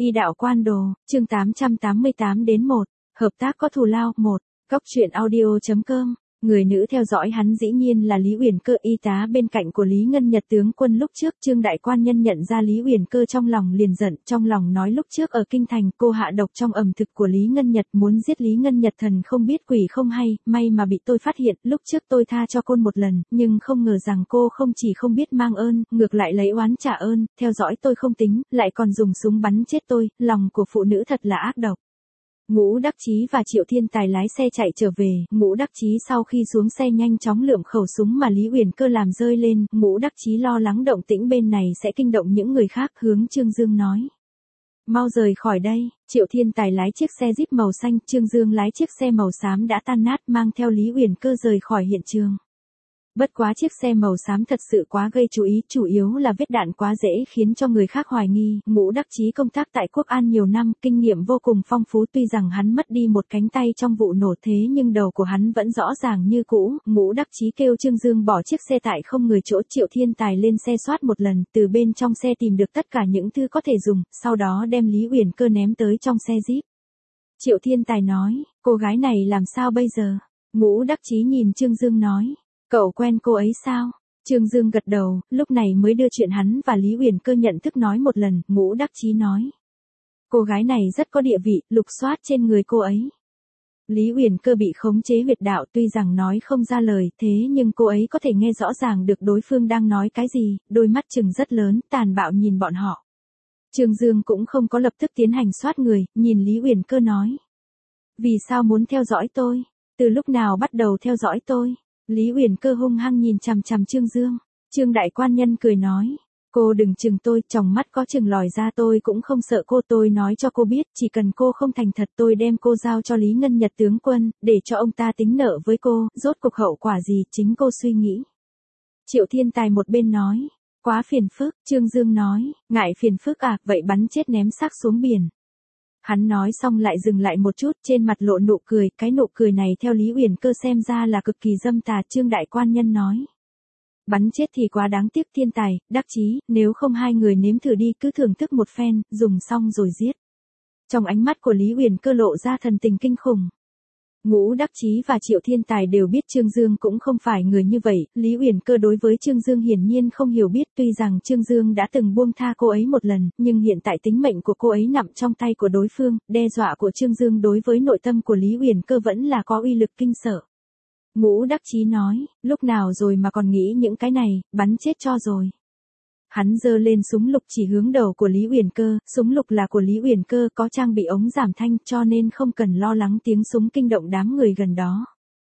Y đạo quan đồ, chương 888 đến 1, hợp tác có thù lao, 1, Cóc truyện audio.com. Người nữ theo dõi hắn dĩ nhiên là Lý Uyển Cơ, y tá bên cạnh của Lý Ngân Nhật tướng quân lúc trước. Trương đại quan nhân nhận ra Lý Uyển Cơ trong lòng liền giận, trong lòng nói lúc trước ở kinh thành cô hạ độc trong ẩm thực của Lý Ngân Nhật, muốn giết Lý Ngân Nhật thần không biết quỷ không hay, may mà bị tôi phát hiện, lúc trước tôi tha cho cô một lần, nhưng không ngờ rằng cô không chỉ không biết mang ơn, ngược lại lấy oán trả ơn, theo dõi tôi không tính, lại còn dùng súng bắn chết tôi, lòng của phụ nữ thật là ác độc. Ngũ Đắc Chí và Triệu Thiên Tài lái xe chạy trở về, Ngũ Đắc Chí sau khi xuống xe nhanh chóng lượm khẩu súng mà Lý Uyển Cơ làm rơi lên, Ngũ Đắc Chí lo lắng động tĩnh bên này sẽ kinh động những người khác, hướng Trương Dương nói. Mau rời khỏi đây. Triệu Thiên Tài lái chiếc xe Jeep màu xanh, Trương Dương lái chiếc xe màu xám đã tan nát mang theo Lý Uyển Cơ rời khỏi hiện trường. Bất quá chiếc xe màu xám thật sự quá gây chú ý, chủ yếu là vết đạn quá dễ khiến cho người khác hoài nghi. Ngũ Đắc Chí công tác tại Quốc An nhiều năm, kinh nghiệm vô cùng phong phú, tuy rằng hắn mất đi một cánh tay trong vụ nổ thế nhưng đầu của hắn vẫn rõ ràng như cũ. Ngũ Đắc Chí kêu Trương Dương bỏ chiếc xe tại không người chỗ, Triệu Thiên Tài lên xe soát một lần, từ bên trong xe tìm được tất cả những thứ có thể dùng, sau đó đem Lý Uyển Cơ ném tới trong xe Jeep. Triệu Thiên Tài nói, cô gái này làm sao bây giờ? Ngũ Đắc Chí nhìn Trương Dương nói. Cậu quen cô ấy sao? Trương Dương gật đầu, lúc này mới đưa chuyện hắn và Lý Uyển Cơ nhận thức nói một lần. Ngũ Đắc Chí nói. Cô gái này rất có địa vị, lục soát trên người cô ấy. Lý Uyển Cơ bị khống chế huyệt đạo, tuy rằng nói không ra lời, thế nhưng cô ấy có thể nghe rõ ràng được đối phương đang nói cái gì, đôi mắt trừng rất lớn, tàn bạo nhìn bọn họ. Trương Dương cũng không có lập tức tiến hành soát người, nhìn Lý Uyển Cơ nói. Vì sao muốn theo dõi tôi? Từ lúc nào bắt đầu theo dõi tôi? Lý Uyển Cơ hung hăng nhìn chằm chằm Trương Dương. Trương đại quan nhân cười nói, cô đừng chừng tôi, tròng mắt có chừng lòi ra, tôi cũng không sợ cô, tôi nói cho cô biết, chỉ cần cô không thành thật tôi đem cô giao cho Lý Ngân Nhật tướng quân, để cho ông ta tính nợ với cô, rốt cuộc hậu quả gì chính cô suy nghĩ. Triệu Thiên Tài một bên nói, quá phiền phức. Trương Dương nói, ngại phiền phức à, vậy bắn chết ném xác xuống biển. Hắn nói xong lại dừng lại một chút, trên mặt lộ nụ cười, cái nụ cười này theo Lý Uyển Cơ xem ra là cực kỳ dâm tà. Trương đại quan nhân nói. Bắn chết thì quá đáng tiếc. Thiên Tài, Đắc Chí, nếu không hai người nếm thử đi, cứ thưởng thức một phen, dùng xong rồi giết. Trong ánh mắt của Lý Uyển Cơ lộ ra thần tình kinh khủng. Ngũ Đắc Chí và Triệu Thiên Tài đều biết Trương Dương cũng không phải người như vậy, Lý Uyển Cơ đối với Trương Dương hiển nhiên không hiểu biết, tuy rằng Trương Dương đã từng buông tha cô ấy một lần, nhưng hiện tại tính mệnh của cô ấy nằm trong tay của đối phương, đe dọa của Trương Dương đối với nội tâm của Lý Uyển Cơ vẫn là có uy lực kinh sợ. Ngũ Đắc Chí nói, lúc nào rồi mà còn nghĩ những cái này, bắn chết cho rồi. Hắn giơ lên súng lục chỉ hướng đầu của Lý Uyển Cơ, súng lục là của Lý Uyển Cơ, có trang bị ống giảm thanh cho nên không cần lo lắng tiếng súng kinh động đám người gần đó.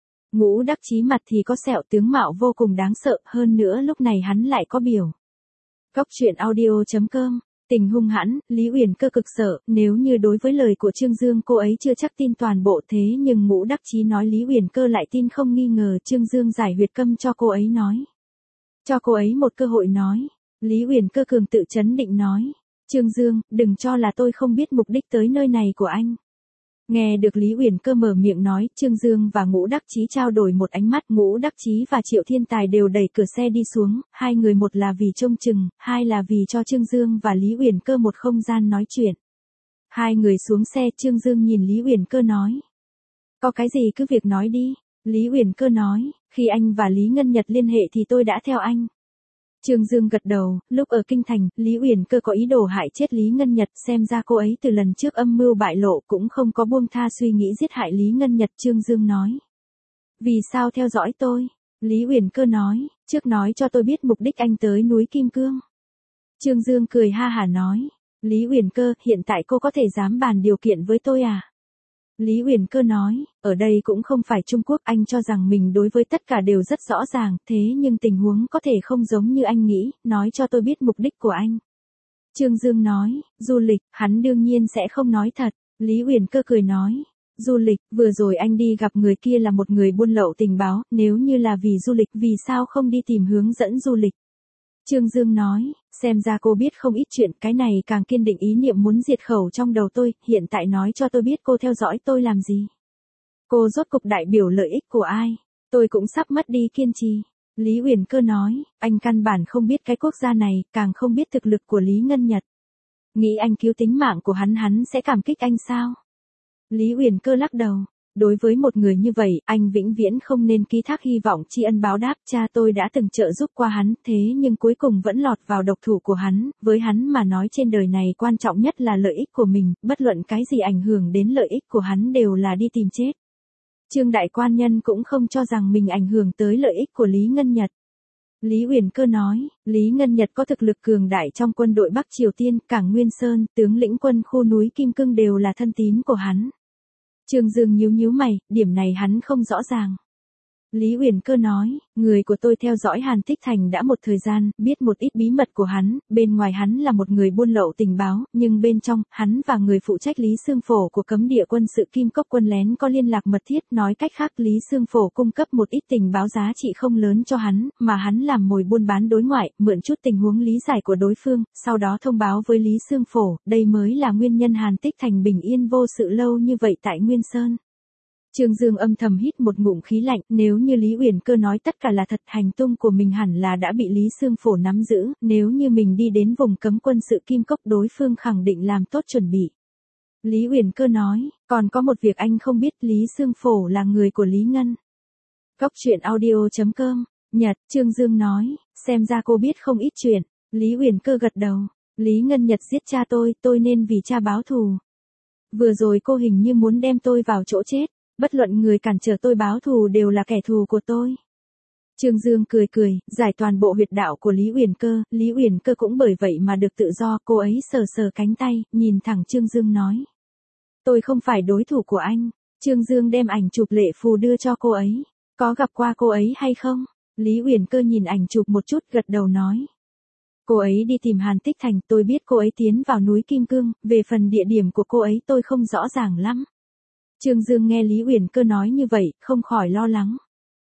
Ngũ Đắc Chí mặt thì có sẹo, tướng mạo vô cùng đáng sợ, hơn nữa lúc này hắn lại có biểu. Cóc truyện audio.com. Tình hung hãn, Lý Uyển Cơ cực sợ, nếu như đối với lời của Trương Dương cô ấy chưa chắc tin toàn bộ, thế nhưng Ngũ Đắc Chí nói Lý Uyển Cơ lại tin không nghi ngờ. Trương Dương giải huyệt câm cho cô ấy nói. Cho cô ấy một cơ hội nói. Lý Uyển Cơ cường tự trấn định nói, Trương Dương, đừng cho là tôi không biết mục đích tới nơi này của anh. Nghe được Lý Uyển Cơ mở miệng nói, Trương Dương và Ngũ Đắc Chí trao đổi một ánh mắt. Ngũ Đắc Chí và Triệu Thiên Tài đều đẩy cửa xe đi xuống, hai người một là vì trông chừng, hai là vì cho Trương Dương và Lý Uyển Cơ một không gian nói chuyện. Hai người xuống xe, Trương Dương nhìn Lý Uyển Cơ nói, có cái gì cứ việc nói đi. Lý Uyển Cơ nói, khi anh và Lý Ngân Nhật liên hệ thì tôi đã theo anh. Trương Dương gật đầu, lúc ở kinh thành, Lý Uyển Cơ có ý đồ hại chết Lý Ngân Nhật, xem ra cô ấy từ lần trước âm mưu bại lộ cũng không có buông tha suy nghĩ giết hại Lý Ngân Nhật. Trương Dương nói, vì sao theo dõi tôi? Lý Uyển Cơ nói, trước nói cho tôi biết mục đích anh tới núi Kim Cương. Trương Dương cười ha hả nói, Lý Uyển Cơ, hiện tại cô có thể dám bàn điều kiện với tôi à? Lý Uyển Cơ nói, ở đây cũng không phải Trung Quốc, anh cho rằng mình đối với tất cả đều rất rõ ràng, thế nhưng tình huống có thể không giống như anh nghĩ, nói cho tôi biết mục đích của anh. Trương Dương nói, du lịch, hắn đương nhiên sẽ không nói thật. Lý Uyển Cơ cười nói, du lịch, vừa rồi anh đi gặp người kia là một người buôn lậu tình báo, nếu như là vì du lịch, vì sao không đi tìm hướng dẫn du lịch? Trương Dương nói, xem ra cô biết không ít chuyện, cái này càng kiên định ý niệm muốn diệt khẩu trong đầu tôi, hiện tại nói cho tôi biết cô theo dõi tôi làm gì. Cô rốt cục đại biểu lợi ích của ai? Tôi cũng sắp mất đi kiên trì. Lý Uyển Cơ nói, anh căn bản không biết cái quốc gia này, càng không biết thực lực của Lý Ngân Nhật. Nghĩ anh cứu tính mạng của hắn sẽ cảm kích anh sao? Lý Uyển Cơ lắc đầu. Đối với một người như vậy, anh vĩnh viễn không nên ký thác hy vọng tri ân báo đáp. Cha tôi đã từng trợ giúp qua hắn, thế nhưng cuối cùng vẫn lọt vào độc thủ của hắn. Với hắn mà nói trên đời này quan trọng nhất là lợi ích của mình, bất luận cái gì ảnh hưởng đến lợi ích của hắn đều là đi tìm chết. Trương Đại Quan Nhân cũng không cho rằng mình ảnh hưởng tới lợi ích của Lý Ngân Nhật. Lý Uyển Cơ nói, Lý Ngân Nhật có thực lực cường đại trong quân đội Bắc Triều Tiên, Cảng Nguyên Sơn, tướng lĩnh quân khu núi Kim Cương đều là thân tín của hắn. Trương Dương nhíu mày, điểm này hắn không rõ ràng. Lý Uyển Cơ nói, người của tôi theo dõi Hàn Tích Thành đã một thời gian, biết một ít bí mật của hắn, bên ngoài hắn là một người buôn lậu tình báo, nhưng bên trong, hắn và người phụ trách Lý Xương Phổ của cấm địa quân sự Kim Cốc quân lén có liên lạc mật thiết, nói cách khác Lý Xương Phổ cung cấp một ít tình báo giá trị không lớn cho hắn, mà hắn làm mồi buôn bán đối ngoại, mượn chút tình huống lý giải của đối phương, sau đó thông báo với Lý Xương Phổ, đây mới là nguyên nhân Hàn Tích Thành bình yên vô sự lâu như vậy tại Nguyên Sơn. Trương Dương âm thầm hít một ngụm khí lạnh, nếu như Lý Uyển Cơ nói tất cả là thật, hành tung của mình hẳn là đã bị Lý Xương Phổ nắm giữ, nếu như mình đi đến vùng cấm quân sự Kim Cốc đối phương khẳng định làm tốt chuẩn bị. Lý Uyển Cơ nói, còn có một việc anh không biết, Lý Xương Phổ là người của Lý Ngân. Cóc truyện audio.com, Nhật, Trương Dương nói, xem ra cô biết không ít chuyện. Lý Uyển Cơ gật đầu, Lý Ngân Nhật giết cha tôi nên vì cha báo thù. Vừa rồi cô hình như muốn đem tôi vào chỗ chết. Bất luận người cản trở tôi báo thù đều là kẻ thù của tôi. Trương Dương cười, giải toàn bộ huyệt đạo của Lý Uyển Cơ, Lý Uyển Cơ cũng bởi vậy mà được tự do, cô ấy sờ cánh tay, nhìn thẳng Trương Dương nói. Tôi không phải đối thủ của anh. Trương Dương đem ảnh chụp lệ phù đưa cho cô ấy. Có gặp qua cô ấy hay không? Lý Uyển Cơ nhìn ảnh chụp một chút gật đầu nói. Cô ấy đi tìm Hàn Tích Thành, tôi biết cô ấy tiến vào núi Kim Cương, về phần địa điểm của cô ấy tôi không rõ ràng lắm. Trương Dương nghe Lý Uyển Cơ nói như vậy, không khỏi lo lắng.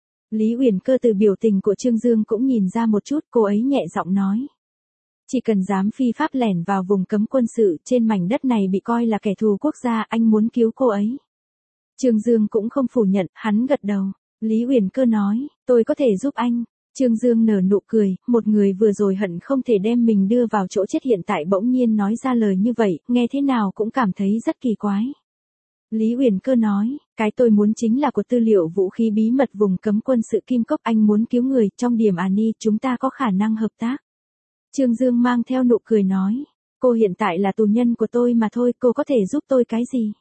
Lý Uyển Cơ từ biểu tình của Trương Dương cũng nhìn ra một chút, cô ấy nhẹ giọng nói. Chỉ cần dám phi pháp lẻn vào vùng cấm quân sự trên mảnh đất này bị coi là kẻ thù quốc gia, anh muốn cứu cô ấy. Trương Dương cũng không phủ nhận, hắn gật đầu. Lý Uyển Cơ nói, tôi có thể giúp anh. Trương Dương nở nụ cười, một người vừa rồi hận không thể đem mình đưa vào chỗ chết hiện tại bỗng nhiên nói ra lời như vậy, nghe thế nào cũng cảm thấy rất kỳ quái. Lý Uyển Cơ nói, cái tôi muốn chính là của tư liệu vũ khí bí mật vùng cấm quân sự Kim Cốc, anh muốn cứu người, trong điểm chúng ta có khả năng hợp tác. Trương Dương mang theo nụ cười nói, cô hiện tại là tù nhân của tôi mà thôi, cô có thể giúp tôi cái gì?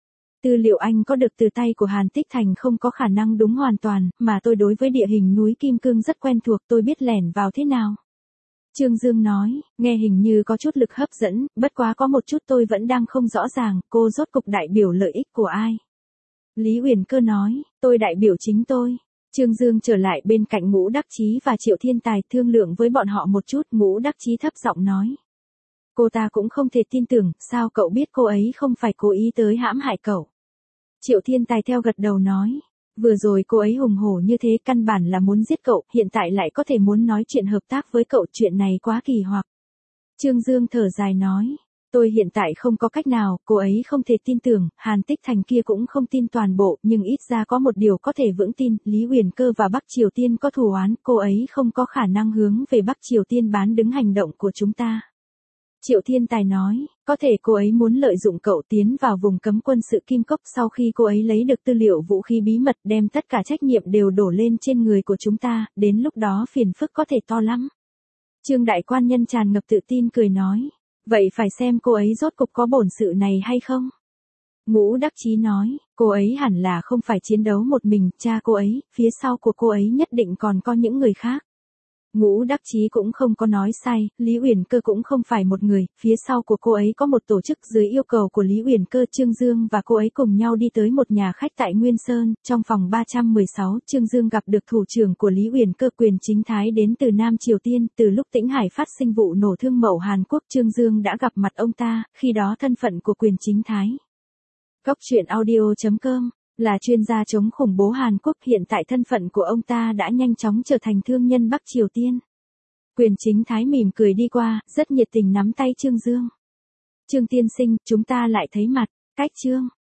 Tư liệu anh có được từ tay của Hàn Tích Thành không có khả năng đúng hoàn toàn, mà tôi đối với địa hình núi Kim Cương rất quen thuộc, tôi biết lẻn vào thế nào. Trương Dương nói, nghe hình như có chút lực hấp dẫn, bất quá có một chút tôi vẫn đang không rõ ràng, cô rốt cục đại biểu lợi ích của ai? Lý Uyển Cơ nói, tôi đại biểu chính tôi. Trương Dương trở lại bên cạnh Ngũ Đắc Chí và Triệu Thiên Tài thương lượng với bọn họ một chút, Ngũ Đắc Chí thấp giọng nói. Cô ta cũng không thể tin tưởng, sao cậu biết cô ấy không phải cố ý tới hãm hại cậu? Triệu Thiên Tài theo gật đầu nói. Vừa rồi cô ấy hùng hổ như thế căn bản là muốn giết cậu, hiện tại lại có thể muốn nói chuyện hợp tác với cậu, chuyện này quá kỳ hoặc. Trương Dương thở dài nói, tôi hiện tại không có cách nào, cô ấy không thể tin tưởng, Hàn Tích Thành kia cũng không tin toàn bộ, nhưng ít ra có một điều có thể vững tin, Lý Uyển Cơ và Bắc Triều Tiên có thù oán, cô ấy không có khả năng hướng về Bắc Triều Tiên bán đứng hành động của chúng ta. Triệu Thiên Tài nói, có thể cô ấy muốn lợi dụng cậu tiến vào vùng cấm quân sự Kim Cốc, sau khi cô ấy lấy được tư liệu vũ khí bí mật đem tất cả trách nhiệm đều đổ lên trên người của chúng ta, đến lúc đó phiền phức có thể to lắm. Trương Đại Quan Nhân tràn ngập tự tin cười nói, vậy phải xem cô ấy rốt cục có bổn sự này hay không. Ngũ Đắc Chí nói, cô ấy hẳn là không phải chiến đấu một mình, cha cô ấy, phía sau của cô ấy nhất định còn có những người khác. Ngũ Đắc Chí cũng không có nói sai, Lý Uyển Cơ cũng không phải một người, phía sau của cô ấy có một tổ chức dưới yêu cầu của Lý Uyển Cơ. Trương Dương và cô ấy cùng nhau đi tới một nhà khách tại Nguyên Sơn, trong phòng 316, Trương Dương gặp được thủ trưởng của Lý Uyển Cơ Quyền Chính Thái đến từ Nam Triều Tiên, từ lúc Tĩnh Hải phát sinh vụ nổ thương mẫu Hàn Quốc, Trương Dương đã gặp mặt ông ta, khi đó thân phận của Quyền Chính Thái. Cóc truyện audio.com là chuyên gia chống khủng bố Hàn Quốc, hiện tại thân phận của ông ta đã nhanh chóng trở thành thương nhân Bắc Triều Tiên. Quyền Chính Thái mỉm cười đi qua, rất nhiệt tình nắm tay Trương Dương. Trương tiên sinh, chúng ta lại thấy mặt, cách Trương.